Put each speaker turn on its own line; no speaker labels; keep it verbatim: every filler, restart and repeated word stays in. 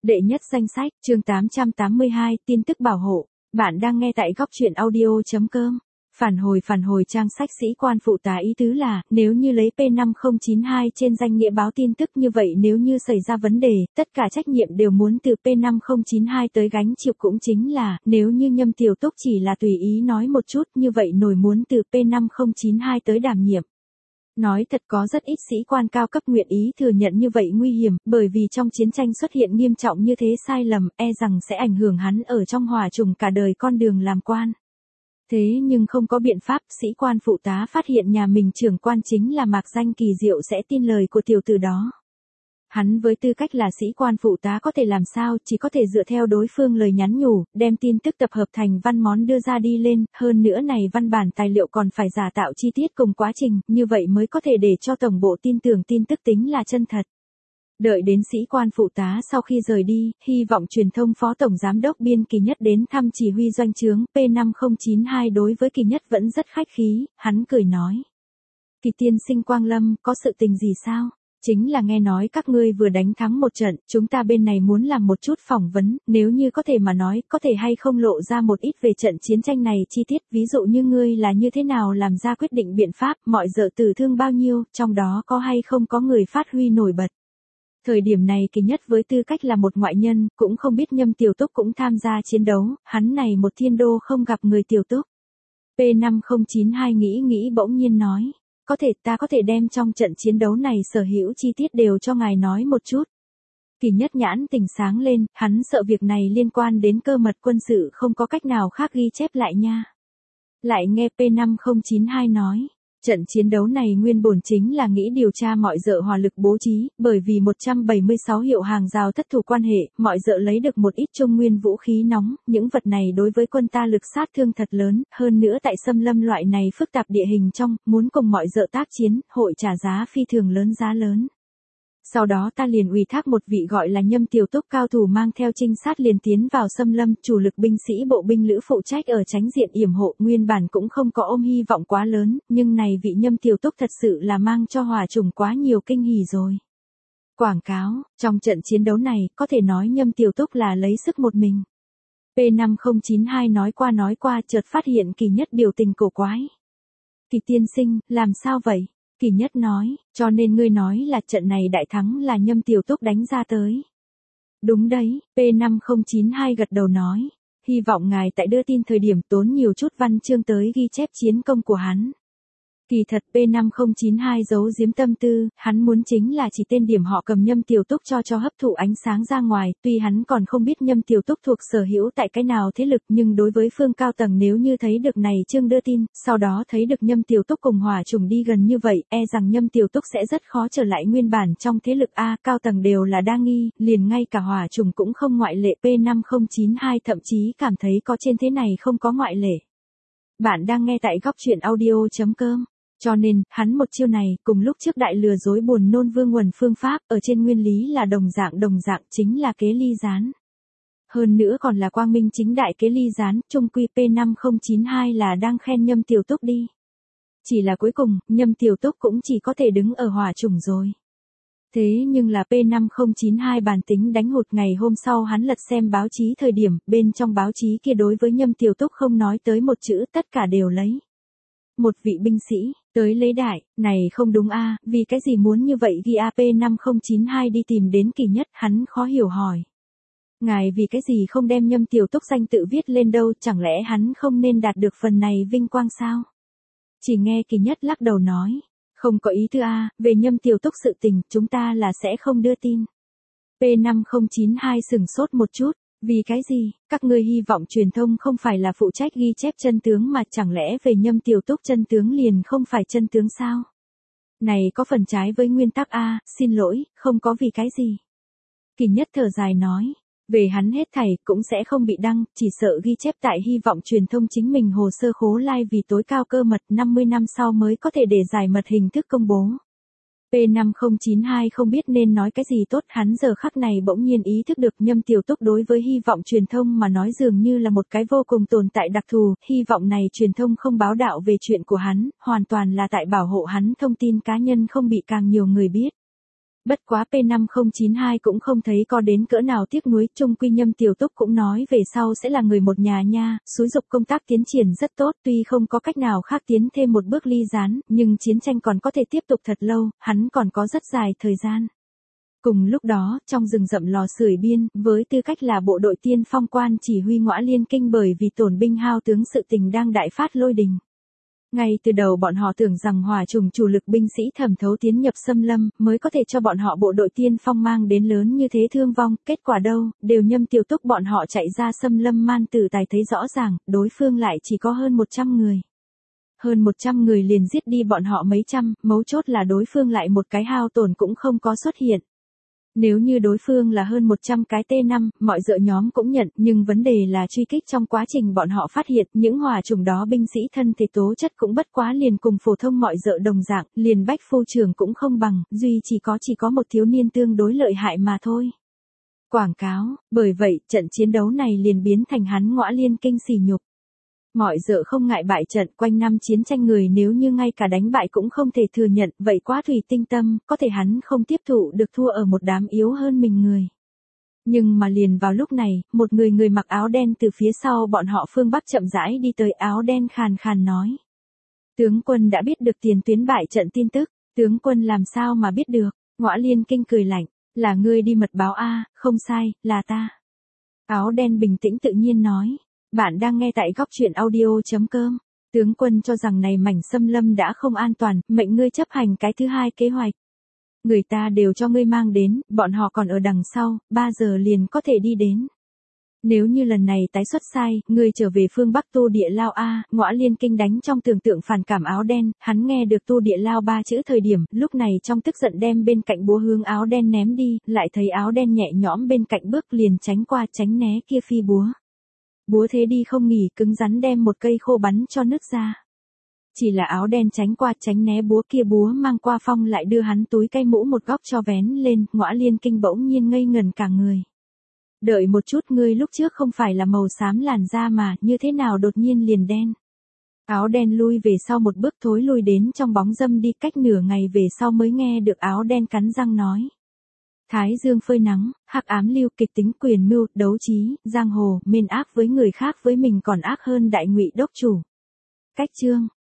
Đệ nhất danh sách, chương tám trăm tám mươi hai, tin tức bảo hộ. Bạn đang nghe tại góc truyện audio chấm com. Phản hồi phản hồi trang sách sĩ quan phụ tá ý tứ là, nếu như lấy P năm không chín hai trên danh nghĩa báo tin tức như vậy nếu như xảy ra vấn đề, tất cả trách nhiệm đều muốn từ P năm không chín hai tới gánh chịu cũng chính là, nếu như Nhâm Tiểu Túc chỉ là tùy ý nói một chút như vậy nổi muốn từ P năm không chín hai tới đảm nhiệm. Nói thật có rất ít sĩ quan cao cấp nguyện ý thừa nhận như vậy nguy hiểm, bởi vì trong chiến tranh xuất hiện nghiêm trọng như thế sai lầm, e rằng sẽ ảnh hưởng hắn ở trong hỏa trùng cả đời con đường làm quan. Thế nhưng không có biện pháp, sĩ quan phụ tá phát hiện nhà mình trưởng quan chính là Mạc Danh Kỳ Diệu sẽ tin lời của tiểu tử đó. Hắn với tư cách là sĩ quan phụ tá có thể làm sao, chỉ có thể dựa theo đối phương lời nhắn nhủ, đem tin tức tập hợp thành văn món đưa ra đi lên, hơn nữa này văn bản tài liệu còn phải giả tạo chi tiết cùng quá trình, như vậy mới có thể để cho tổng bộ tin tưởng tin tức tính là chân thật. Đợi đến sĩ quan phụ tá sau khi rời đi, hy vọng truyền thông phó tổng giám đốc Biên Kỳ Nhất đến thăm chỉ huy doanh trướng, P năm không chín hai đối với Kỳ Nhất vẫn rất khách khí, hắn cười nói. Kỳ tiên sinh Quang Lâm, có sự tình gì sao? Chính là nghe nói các ngươi vừa đánh thắng một trận, chúng ta bên này muốn làm một chút phỏng vấn, nếu như có thể mà nói, có thể hay không lộ ra một ít về trận chiến tranh này chi tiết, ví dụ như ngươi là như thế nào làm ra quyết định biện pháp, mọi dợ tử thương bao nhiêu, trong đó có hay không có người phát huy nổi bật. Thời điểm này Kỳ Nhất với tư cách là một ngoại nhân, cũng không biết Nhâm Tiểu Túc cũng tham gia chiến đấu, hắn này một thiên đô không gặp người Tiểu Túc. P năm không chín hai nghĩ nghĩ bỗng nhiên nói. Có thể ta có thể đem trong trận chiến đấu này sở hữu chi tiết đều cho ngài nói một chút. Kỳ Nhất nhãn tình sáng lên, hắn sợ việc này liên quan đến cơ mật quân sự không có cách nào khác ghi chép lại nha. Lại nghe P năm không chín hai nói. Trận chiến đấu này nguyên bổn chính là nghĩ điều tra mọi dợ hỏa lực bố trí, bởi vì một trăm bảy mươi sáu hiệu hàng rào thất thủ quan hệ, mọi dợ lấy được một ít trung nguyên vũ khí nóng, những vật này đối với quân ta lực sát thương thật lớn, hơn nữa tại xâm lâm loại này phức tạp địa hình trong, muốn cùng mọi dợ tác chiến, hội trả giá phi thường lớn giá lớn. Sau đó ta liền ủy thác một vị gọi là Nhâm Tiểu Túc cao thủ mang theo trinh sát liền tiến vào xâm lâm, chủ lực binh sĩ bộ binh lữ phụ trách ở tránh diện yểm hộ, nguyên bản cũng không có ôm hy vọng quá lớn, nhưng này vị Nhâm Tiểu Túc thật sự là mang cho hỏa trùng quá nhiều kinh hỉ rồi. Quảng cáo, trong trận chiến đấu này, có thể nói Nhâm Tiểu Túc là lấy sức một mình. P năm không chín hai nói qua nói qua chợt phát hiện Kỳ Nhất biểu tình cổ quái. Kỳ tiên sinh, làm sao vậy? Kỳ Nhất nói, cho nên ngươi nói là trận này đại thắng là Nhâm Tiểu Túc đánh ra tới. Đúng đấy, P năm không chín hai gật đầu nói, hy vọng ngài tại đưa tin thời điểm tốn nhiều chút văn chương tới ghi chép chiến công của hắn. Kỳ thật P năm không chín hai giấu giếm tâm tư, hắn muốn chính là chỉ tên điểm họ cầm Nhâm Tiểu Túc cho cho hấp thụ ánh sáng ra ngoài, tuy hắn còn không biết Nhâm Tiểu Túc thuộc sở hữu tại cái nào thế lực nhưng đối với phương cao tầng nếu như thấy được này chương đưa tin, sau đó thấy được Nhâm Tiểu Túc cùng hỏa trùng đi gần như vậy, e rằng Nhâm Tiểu Túc sẽ rất khó trở lại nguyên bản trong thế lực A, cao tầng đều là đa nghi, liền ngay cả hỏa trùng cũng không ngoại lệ. P năm không chín hai thậm chí cảm thấy có trên thế này không có ngoại lệ. Bạn đang nghe tại góc truyện audio chấm com. Cho nên, hắn một chiêu này, cùng lúc trước đại lừa dối buồn nôn Vương Uẩn phương pháp, ở trên nguyên lý là đồng dạng đồng dạng chính là kế ly gián. Hơn nữa còn là quang minh chính đại kế ly gián, chung quy P năm không chín hai là đang khen Nhâm Tiểu Túc đi. Chỉ là cuối cùng, Nhâm Tiểu Túc cũng chỉ có thể đứng ở hỏa chủng rồi. Thế nhưng là P năm không chín hai bản tính đánh hụt, ngày hôm sau hắn lật xem báo chí thời điểm, bên trong báo chí kia đối với Nhâm Tiểu Túc không nói tới một chữ, tất cả đều lấy. Một vị binh sĩ, tới lấy đại, này không đúng a, vì cái gì muốn như vậy ghi a. P năm không chín hai đi tìm đến Kỳ Nhất, hắn khó hiểu hỏi. Ngài vì cái gì không đem Nhâm Tiểu Túc danh tự viết lên đâu, chẳng lẽ hắn không nên đạt được phần này vinh quang sao? Chỉ nghe Kỳ Nhất lắc đầu nói, không có ý tư a, về Nhâm Tiểu Túc sự tình, chúng ta là sẽ không đưa tin. P năm không chín hai sửng sốt một chút. Vì cái gì, các ngươi hy vọng truyền thông không phải là phụ trách ghi chép chân tướng mà chẳng lẽ về Nhâm Tiểu Túc chân tướng liền không phải chân tướng sao? Này có phần trái với nguyên tắc A, xin lỗi, không có vì cái gì. Kỳ Nhất thở dài nói, về hắn hết thảy cũng sẽ không bị đăng, chỉ sợ ghi chép tại hy vọng truyền thông chính mình hồ sơ khố lai vì tối cao cơ mật năm mươi năm sau mới có thể để giải mật hình thức công bố. P năm không chín hai không biết nên nói cái gì tốt, hắn giờ khắc này bỗng nhiên ý thức được Nhâm Tiểu Túc đối với hy vọng truyền thông mà nói dường như là một cái vô cùng tồn tại đặc thù, hy vọng này truyền thông không báo đạo về chuyện của hắn, hoàn toàn là tại bảo hộ hắn thông tin cá nhân không bị càng nhiều người biết. Bất quá P năm không chín hai cũng không thấy có đến cỡ nào tiếc nuối, chung quy Nhâm Tiểu Túc cũng nói về sau sẽ là người một nhà nha, xúi dục công tác tiến triển rất tốt, tuy không có cách nào khác tiến thêm một bước ly gián, nhưng chiến tranh còn có thể tiếp tục thật lâu, hắn còn có rất dài thời gian. Cùng lúc đó, trong rừng rậm lò sưởi biên, với tư cách là bộ đội tiên phong quan chỉ huy Ngõa Liên Kinh bởi vì tổn binh hao tướng sự tình đang đại phát lôi đình. Ngay từ đầu bọn họ tưởng rằng hỏa trùng chủ lực binh sĩ thẩm thấu tiến nhập xâm lâm, mới có thể cho bọn họ bộ đội tiên phong mang đến lớn như thế thương vong, kết quả đâu, đều Nhâm Tiểu Túc bọn họ chạy ra xâm lâm man tử tài thấy rõ ràng, đối phương lại chỉ có hơn một trăm người. Hơn một trăm người liền giết đi bọn họ mấy trăm, mấu chốt là đối phương lại một cái hao tổn cũng không có xuất hiện. Nếu như đối phương là hơn một trăm cái T năm, mọi dợ nhóm cũng nhận, nhưng vấn đề là truy kích trong quá trình bọn họ phát hiện, những hỏa chủng đó binh sĩ thân thể tố chất cũng bất quá liền cùng phổ thông mọi dợ đồng dạng, liền bách phu trưởng cũng không bằng, duy chỉ có chỉ có một thiếu niên tương đối lợi hại mà thôi. Quảng cáo, bởi vậy, trận chiến đấu này liền biến thành hắn Ngõa Liên Kinh sỉ nhục. Mọi dợ không ngại bại trận, quanh năm chiến tranh người nếu như ngay cả đánh bại cũng không thể thừa nhận, vậy quá thủy tinh tâm, có thể hắn không tiếp thụ được thua ở một đám yếu hơn mình người. Nhưng mà liền vào lúc này, một người người mặc áo đen từ phía sau bọn họ phương Bắc chậm rãi đi tới, áo đen khàn khàn nói. Tướng quân đã biết được tiền tuyến bại trận tin tức, tướng quân làm sao mà biết được, Ngõa Liên Kinh cười lạnh, là ngươi đi mật báo a, không sai, là ta. Áo đen bình tĩnh tự nhiên nói. Bạn đang nghe tại góc truyện audio chấm com. Tướng quân cho rằng này mảnh xâm lâm đã không an toàn, mệnh ngươi chấp hành cái thứ hai kế hoạch. Người ta đều cho ngươi mang đến, bọn họ còn ở đằng sau, ba giờ liền có thể đi đến. Nếu như lần này tái xuất sai, ngươi trở về phương Bắc Tu Địa Lao A, Ngõa Liên Kinh đánh trong tưởng tượng phản cảm áo đen, hắn nghe được Tu Địa Lao ba chữ thời điểm, lúc này trong tức giận đem bên cạnh búa hướng áo đen ném đi, lại thấy áo đen nhẹ nhõm bên cạnh bước liền tránh qua tránh né kia phi búa. Búa thế đi không nghỉ, cứng rắn đem một cây khô bắn cho nứt ra. Chỉ là áo đen tránh qua tránh né búa kia, búa mang qua phong lại đưa hắn túi cây mũ một góc cho vén lên, Ngõa Liên Kinh bỗng nhiên ngây ngần cả người. Đợi một chút, ngươi lúc trước không phải là màu xám làn da mà, như thế nào đột nhiên liền đen. Áo đen lui về sau một bước, thối lui đến trong bóng râm đi, cách nửa ngày về sau mới nghe được áo đen cắn răng nói. Thái dương phơi nắng, hắc ám lưu, kịch tính, quyền mưu, đấu trí, giang hồ, mên ác với người khác với mình còn ác hơn đại ngụy đốc chủ. Cách chương